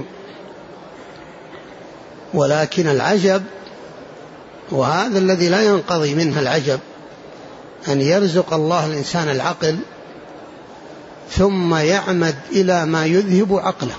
ولكن العجب، وهذا الذي لا ينقضي منه العجب، أن يرزق الله الإنسان العقل ثم يعمد إلى ما يذهب عقله.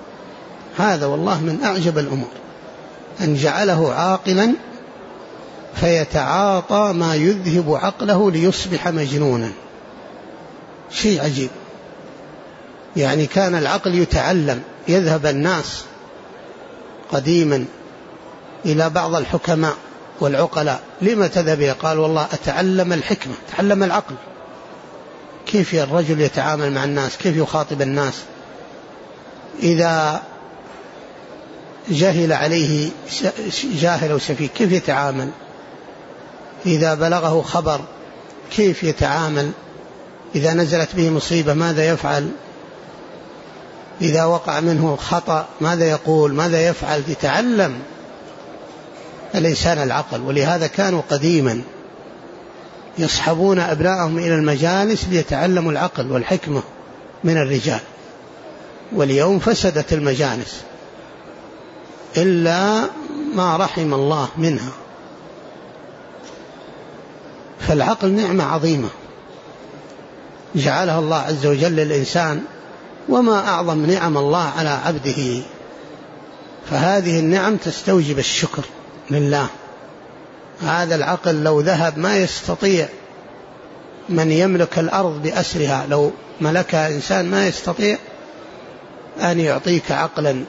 هذا والله من أعجب الأمور، أن جعله عاقلا فيتعاطى ما يذهب عقله ليصبح مجنونا. شيء عجيب. يعني كان العقل يتعلم. يذهب الناس قديما إلى بعض الحكماء والعقلاء: لما تذهب؟ قال: والله أتعلم الحكمة، أتعلم العقل، كيف الرجل يتعامل مع الناس، كيف يخاطب الناس، إذا جهل عليه جاهل أو سفيه كيف يتعامل، إذا بلغه خبر كيف يتعامل، إذا نزلت به مصيبة ماذا يفعل، إذا وقع منه خطأ ماذا يقول، ماذا يفعل. يتعلم الإنسان العقل. ولهذا كانوا قديما يصحبون أبنائهم إلى المجالس ليتعلموا العقل والحكمة من الرجال. واليوم فسدت المجالس إلا ما رحم الله منها. فالعقل نعمة عظيمة جعلها الله عز وجل للإنسان، وما أعظم نعم الله على عبده. فهذه النعم تستوجب الشكر لله. هذا العقل لو ذهب ما يستطيع من يملك الأرض بأسرها، لو ملكها إنسان ما يستطيع أن يعطيك عقلا،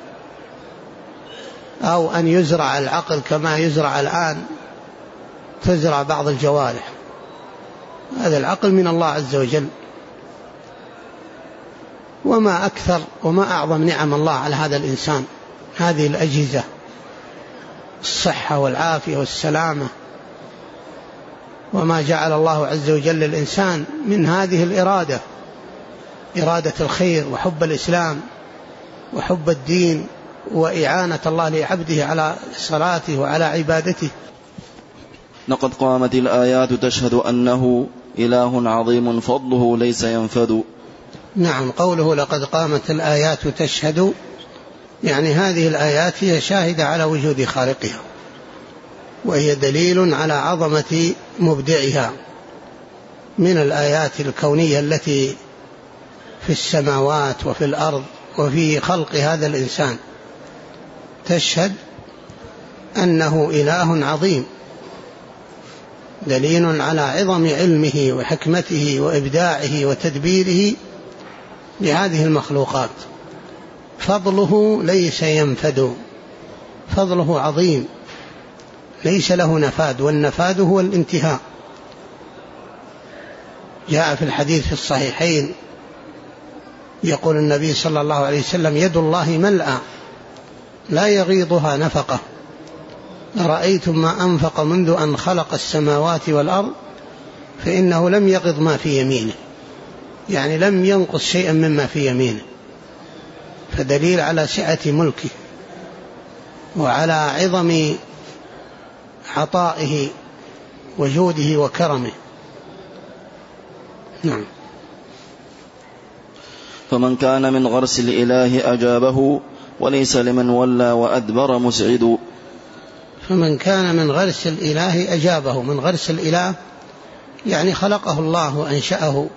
أو أن يزرع العقل كما يزرع الآن تزرع بعض الجوارح. هذا العقل من الله عز وجل. وما أكثر وما أعظم نعم الله على هذا الإنسان هذه الأجهزة، الصحة والعافية والسلامة. وما جعل الله عز وجل للإنسان من هذه الإرادة، إرادة الخير وحب الإسلام وحب الدين وإعانة الله لعبده على صلاته وعلى عبادته. لقد قامت الآيات تشهد أنه إله عظيم فضله ليس ينفد. نعم، قوله لقد قامت الآيات تشهد، يعني هذه الآيات هي شاهدة على وجود خالقها، وهي دليل على عظمة مبدعها من الآيات الكونية التي في السماوات وفي الأرض وفي خلق هذا الإنسان. تشهد أنه إله عظيم، دليل على عظم علمه وحكمته وإبداعه وتدبيره لهذه المخلوقات. فضله ليس ينفد، فضله عظيم ليس له نفاد، والنفاد هو الانتهاء. جاء في الحديث في الصحيحين يقول النبي صلى الله عليه وسلم: يد الله ملأى لا يغيضها نفقة، أرأيتم ما أنفق منذ أن خلق السماوات والأرض فإنه لم يغض ما في يمينه، يعني لم ينقص شيئا مما في يمينه. فدليل على سعة ملكه وعلى عظم عطائه وجوده وكرمه. نعم. فمن كان من غرس الإله أجابه وليس لمن ولى وأدبر مسعد. فمن كان من غرس الإله أجابه. من غرس الإله يعني خلقه الله وأنشأه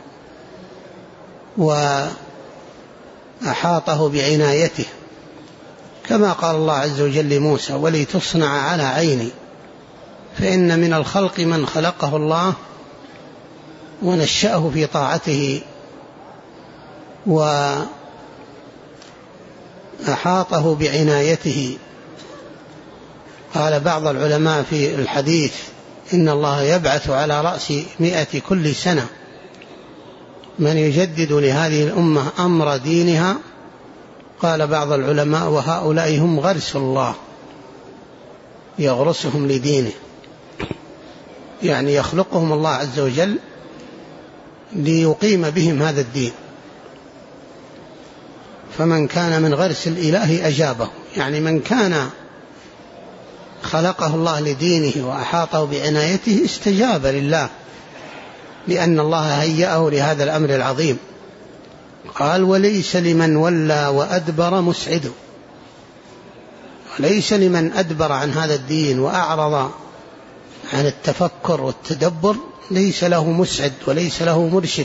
وأحاطه بعنايته، كما قال الله عز وجل لموسى: ولتصنع على عيني. فإن من الخلق من خلقه الله ونشأه في طاعته وأحاطه بعنايته. قال بعض العلماء في الحديث: إن الله يبعث على رأس 100 كل سنة من يجدد لهذه الأمة أمر دينها. قال بعض العلماء: وهؤلاء هم غرس الله، يغرسهم لدينه، يعني يخلقهم الله عز وجل ليقيم بهم هذا الدين. فمن كان من غرس الإله أجابه، يعني من كان خلقه الله لدينه وأحاطه بعنايته استجاب لله، لأن الله هيأه لهذا الأمر العظيم. قال: وليس لمن ولى وأدبر مسعد. وليس لمن أدبر عن هذا الدين وأعرض عن التفكر والتدبر ليس له مسعد وليس له مرشد.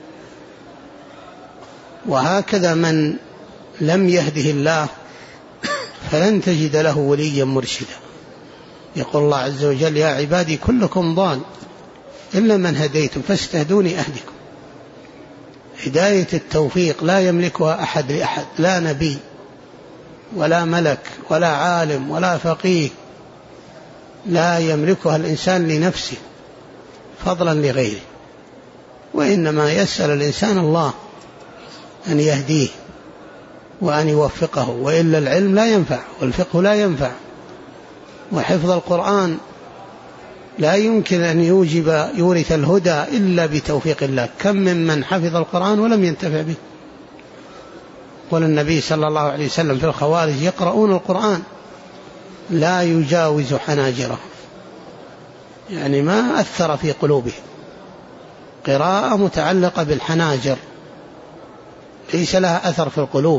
وهكذا من لم يهده الله فلن تجد له وليا مرشدا. يقول الله عز وجل: يا عبادي كلكم ضال إلا من هديتم فاستهدوني أهدكم. هداية التوفيق لا يملكها أحد لأحد، لا نبي ولا ملك ولا عالم ولا فقيه، لا يملكها الإنسان لنفسه فضلا لغيره، وإنما يسأل الإنسان الله أن يهديه وأن يوفقه، وإلا العلم لا ينفع والفقه لا ينفع، وحفظ القرآن لا يمكن أن يورث الهدى إلا بتوفيق الله. كم من حفظ القرآن ولم ينتفع به. قال النبي صلى الله عليه وسلم في الخوارج: يقرؤون القرآن لا يجاوز حناجرهم، يعني ما أثر في قلوبهم، قراءة متعلقة بالحناجر ليس لها أثر في القلوب،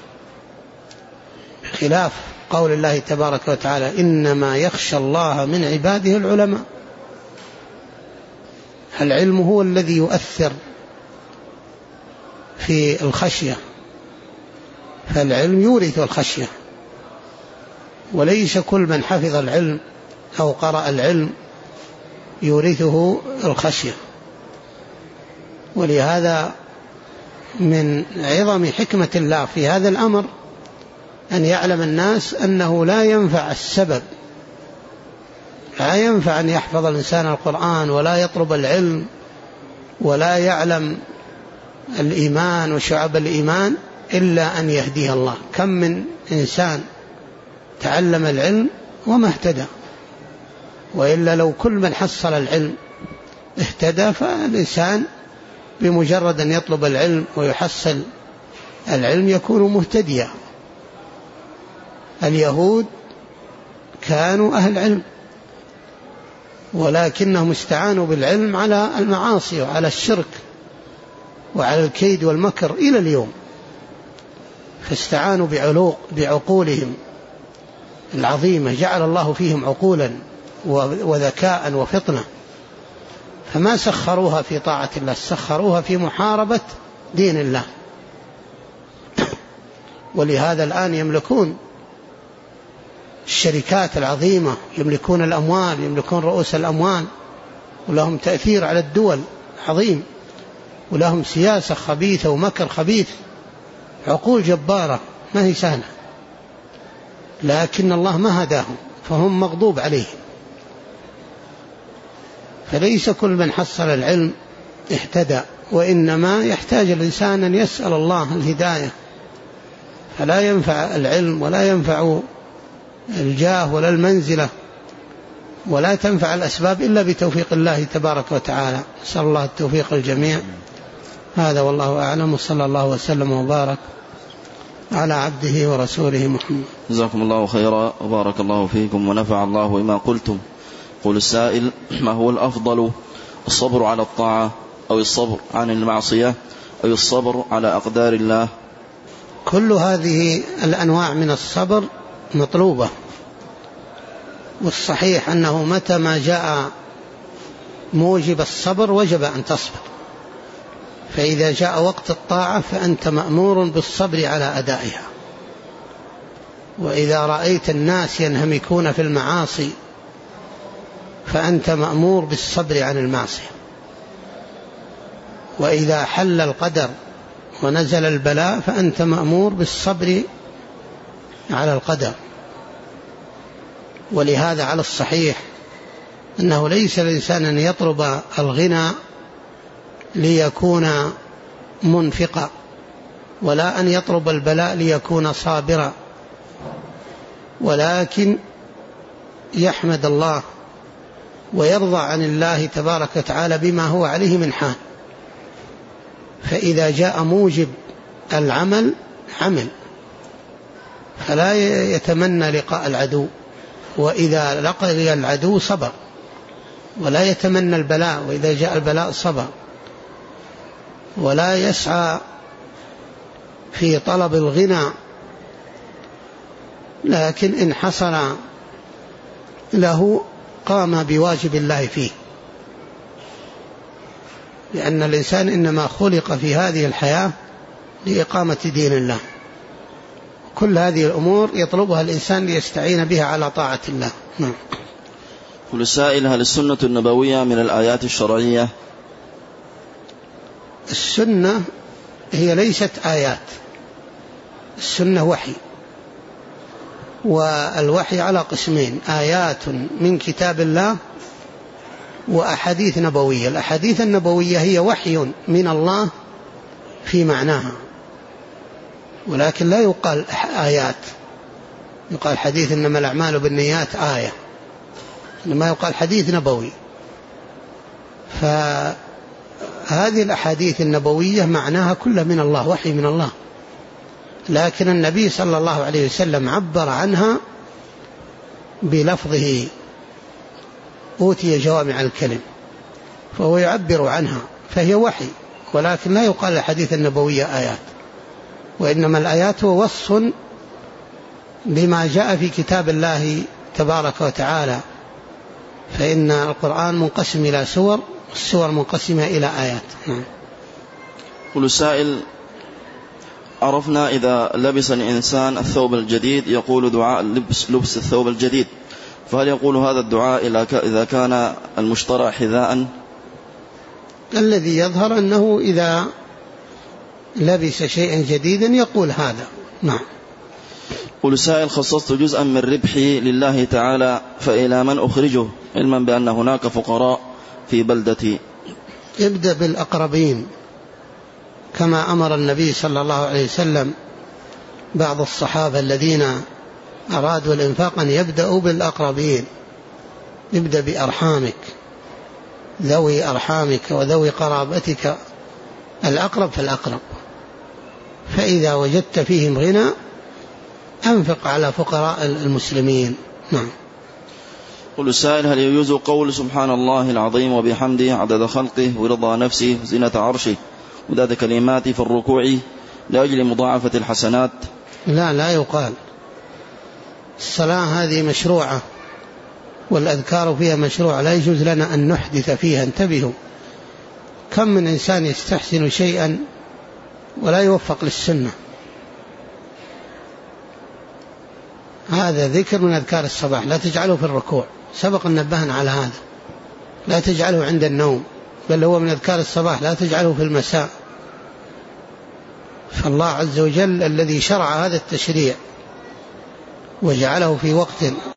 خلاف قول الله تبارك وتعالى: إنما يخشى الله من عباده العلماء. العلم هو الذي يؤثر في الخشية، فالعلم يورث الخشية، وليس كل من حفظ العلم أو قرأ العلم يورثه الخشية. ولهذا من عظم حكمة الله في هذا الأمر أن يعلم الناس أنه لا ينفع السبب، لا ينفع أن يحفظ الإنسان القرآن ولا يطلب العلم ولا يعلم الإيمان وشعب الإيمان إلا أن يهديه الله. كم من إنسان تعلم العلم وما اهتدى، وإلا لو كل من حصل العلم اهتدى فالإنسان بمجرد أن يطلب العلم ويحصل العلم يكون مهتديا. اليهود كانوا أهل علم ولكنهم استعانوا بالعلم على المعاصي وعلى الشرك وعلى الكيد والمكر إلى اليوم، فاستعانوا بعقولهم العظيمة، جعل الله فيهم عقولا وذكاء وفطنة، فما سخروها في طاعة الله، سخروها في محاربة دين الله. ولهذا الآن يملكون الشركات العظيمة، يملكون الأموال، يملكون رؤوس الأموال، ولهم تأثير على الدول عظيم، ولهم سياسة خبيثة ومكر خبيث، عقول جبارة ما هي سهلة، لكن الله ما هداهم فهم مغضوب عليهم. فليس كل من حصل العلم اهتدى، وإنما يحتاج الإنسان أن يسأل الله الهداية، فلا ينفع العلم ولا ينفع الجاه ولا المنزلة ولا تنفع الأسباب إلا بتوفيق الله تبارك وتعالى. نسأل الله التوفيق الجميع. هذا والله أعلم، وصلى الله وسلم وبارك على عبده ورسوله محمد. جزاكم الله خيرا وبارك الله فيكم ونفع الله بما قلتم. قول السائل: ما هو الأفضل، الصبر على الطاعة أو الصبر عن المعصية أو الصبر على أقدار الله؟ كل هذه الأنواع من الصبر مطلوبة، والصحيح أنه متى ما جاء موجب الصبر وجب أن تصبر، فإذا جاء وقت الطاعة فأنت مأمور بالصبر على أدائها، وإذا رأيت الناس ينهمكون في المعاصي فأنت مأمور بالصبر عن المعصية، وإذا حل القدر ونزل البلاء فأنت مأمور بالصبر على القدر. ولهذا على الصحيح أنه ليس الإنسان أن يطلب الغنى ليكون منفقا، ولا أن يطلب البلاء ليكون صابرا، ولكن يحمد الله ويرضى عن الله تبارك وتعالى بما هو عليه من حال، فإذا جاء موجب العمل عمل، فلا يتمنى لقاء العدو، وإذا لقي العدو صبر، ولا يتمنى البلاء، وإذا جاء البلاء صبر، ولا يسعى في طلب الغنى، لكن إن حصل له قام بواجب الله فيه، لأن الإنسان إنما خلق في هذه الحياة لإقامة دين الله. كل هذه الأمور يطلبها الإنسان ليستعين بها على طاعة الله. كل سائل: هل السنة النبوية من الآيات الشرعية؟ السنة هي ليست آيات، السنة وحي، والوحي على قسمين: آيات من كتاب الله وأحاديث نبوية. الأحاديث النبوية هي وحي من الله في معناها، ولكن لا يقال آيات. يقال حديث إنما الأعمال بالنيات آية، إنما يقال حديث نبوي. فهذه الأحاديث النبوية معناها كلها من الله، وحي من الله، لكن النبي صلى الله عليه وسلم عبر عنها بلفظه، أوتي جوامع الكلم، فهو يعبر عنها، فهي وحي، ولكن لا يقال الحديث النبوية آيات، وإنما الآيات هو وصف لما جاء في كتاب الله تبارك وتعالى، فإن القرآن منقسم إلى سور، السور منقسمة إلى آيات. كل سائل: عرفنا إذا لبس الإنسان الثوب الجديد يقول دعاء لبس الثوب الجديد، فهل يقول هذا الدعاء إذا كان المشترى حذاء؟ الذي يظهر أنه إذا لبس شيئا جديدا يقول هذا. نعم. كل سائل: خصصت جزءا من ربحي لله تعالى، فإلى من أخرجه علما بأن هناك فقراء في بلدتي؟ ابدأ بالأقربين، كما أمر النبي صلى الله عليه وسلم بعض الصحابة الذين أرادوا الإنفاق أن يبدأوا بالأقربين. ابدأ بأرحامك، ذوي أرحامك وذوي قرابتك، الأقرب فالأقرب، فإذا وجدت فيهم غنى أنفق على فقراء المسلمين. نعم. كل سائل: هل يجوز قول سبحان الله العظيم وبحمده عدد خلقه ورضا نفسه وزنة عرشه وذات كلماته في الركوع لأجل مضاعفة الحسنات؟ لا يقال. الصلاة هذه مشروعة والأذكار فيها مشروعة، لا يجوز لنا أن نحدث فيها. انتبهوا، كم من إنسان يستحسن شيئا ولا يوفق للسنة. هذا ذكر من أذكار الصباح، لا تجعله في الركوع، سبق أن نبهنا على هذا. لا تجعله عند النوم، بل هو من أذكار الصباح، لا تجعله في المساء. فالله عز وجل الذي شرع هذا التشريع وجعله في وقت